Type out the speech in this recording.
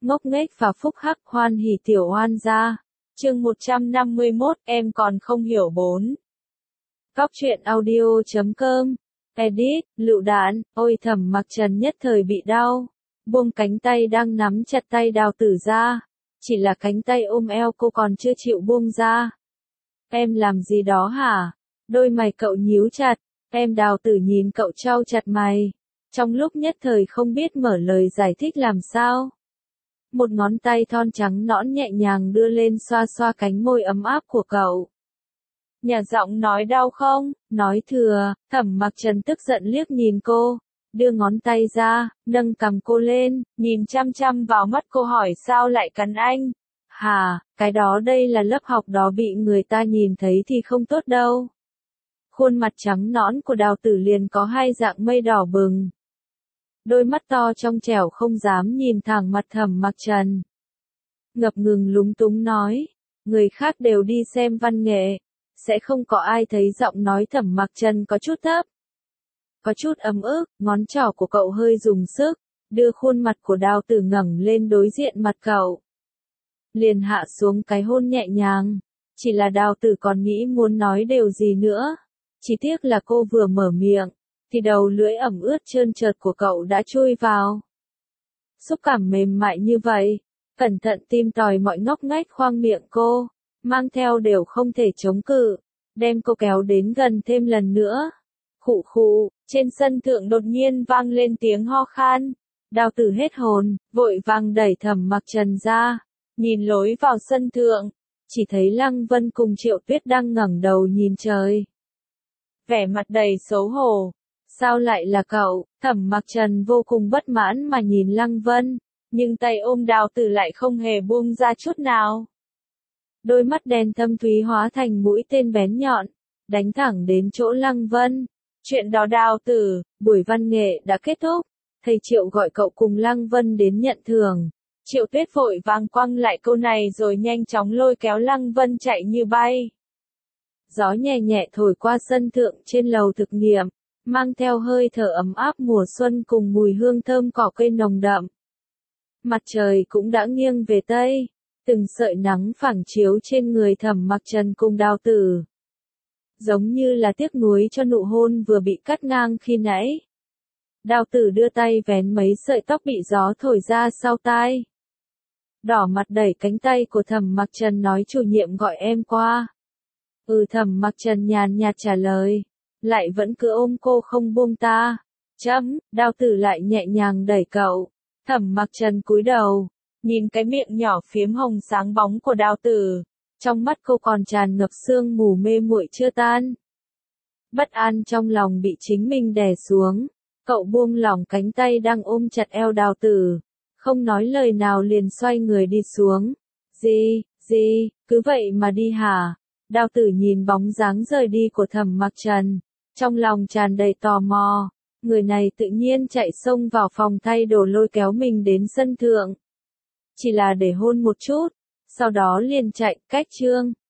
ngốc nghếch và phúc hắc hoan hỉ tiểu oan gia. Chương 151, em còn không hiểu 4. Góc truyện audio.com. Edit, lựu đạn, ôi Thẩm Mặc Trần nhất thời bị đau. Buông cánh tay đang nắm chặt tay Đào Tử ra. Chỉ là cánh tay ôm eo cô còn chưa chịu buông ra. Em làm gì đó hả? Đôi mày cậu nhíu chặt. Em Đào Tử nhìn cậu trao chặt mày. Trong lúc nhất thời không biết mở lời giải thích làm sao. Một ngón tay thon trắng nõn nhẹ nhàng đưa lên xoa xoa cánh môi ấm áp của cậu. Nhà giọng nói đau không? Nói thừa. Thẩm Mặc Trần tức giận liếc nhìn cô, đưa ngón tay ra, nâng cằm cô lên, nhìn chăm chăm vào mắt cô hỏi sao lại cắn anh? Hà, cái đó đây là lớp học đó bị người ta nhìn thấy thì không tốt đâu. Khuôn mặt trắng nõn của Đào Tử liền có hai dạng mây đỏ bừng. Đôi mắt to trong trẻo không dám nhìn thẳng mặt Thẩm Mặc Trần. Ngập ngừng lúng túng nói, người khác đều đi xem văn nghệ, sẽ không có ai thấy giọng nói Thẩm Mặc Trần có chút thấp. Có chút ấm ức, ngón trỏ của cậu hơi dùng sức, đưa khuôn mặt của Đào Tử ngẩng lên đối diện mặt cậu. Liền hạ xuống cái hôn nhẹ nhàng, chỉ là Đào Tử còn nghĩ muốn nói điều gì nữa. Chỉ tiếc là cô vừa mở miệng, thì đầu lưỡi ẩm ướt trơn trượt của cậu đã chui vào. Xúc cảm mềm mại như vậy, cẩn thận tìm tòi mọi ngóc ngách khoang miệng cô, mang theo đều không thể chống cự, đem cô kéo đến gần thêm lần nữa. Khụ khụ, trên sân thượng đột nhiên vang lên tiếng ho khan. Đào Tử hết hồn, vội vàng đẩy Thẩm Mặc Trần ra, nhìn lối vào sân thượng, chỉ thấy Lăng Vân cùng Triệu Tuyết đang ngẩng đầu nhìn trời. Vẻ mặt đầy xấu hổ. Sao lại là cậu? Thẩm Mặc Trần vô cùng bất mãn mà nhìn Lăng Vân, nhưng tay ôm Đào Tử lại không hề buông ra chút nào. Đôi mắt đen thâm thúy hóa thành mũi tên bén nhọn, đánh thẳng đến chỗ Lăng Vân. Chuyện đó Đào Tử, buổi văn nghệ đã kết thúc, thầy Triệu gọi cậu cùng Lăng Vân đến nhận thưởng. Triệu Tuyết vội vàng quăng lại câu này rồi nhanh chóng lôi kéo Lăng Vân chạy như bay. Gió nhẹ nhẹ thổi qua sân thượng trên lầu thực nghiệm, mang theo hơi thở ấm áp mùa xuân cùng mùi hương thơm cỏ cây nồng đậm. Mặt trời cũng đã nghiêng về tây, từng sợi nắng phẳng chiếu trên người Thẩm Mặc Trần cùng Đào Tử. Giống như là tiếc nuối cho nụ hôn vừa bị cắt ngang khi nãy. Đào Tử đưa tay vén mấy sợi tóc bị gió thổi ra sau tai. Đỏ mặt đẩy cánh tay của Thẩm Mặc Trần nói chủ nhiệm gọi em qua. Thẩm Mặc Trần nhàn nhạt trả lời, lại vẫn cứ ôm cô không buông ta. Đào Tử lại nhẹ nhàng đẩy cậu. Thẩm Mặc Trần cúi đầu, nhìn cái miệng nhỏ phiếm hồng sáng bóng của Đào Tử, trong mắt cô còn tràn ngập sương mù mê muội chưa tan. Bất an trong lòng bị chính mình đè xuống, cậu buông lỏng cánh tay đang ôm chặt eo Đào Tử, không nói lời nào liền xoay người đi xuống. Gì, cứ vậy mà đi hả? Đào Tử nhìn bóng dáng rời đi của Thẩm Mặc Trần, trong lòng tràn đầy tò mò, người này tự nhiên chạy xông vào phòng thay đồ lôi kéo mình đến sân thượng. Chỉ là để hôn một chút, sau đó liền chạy, cách chương.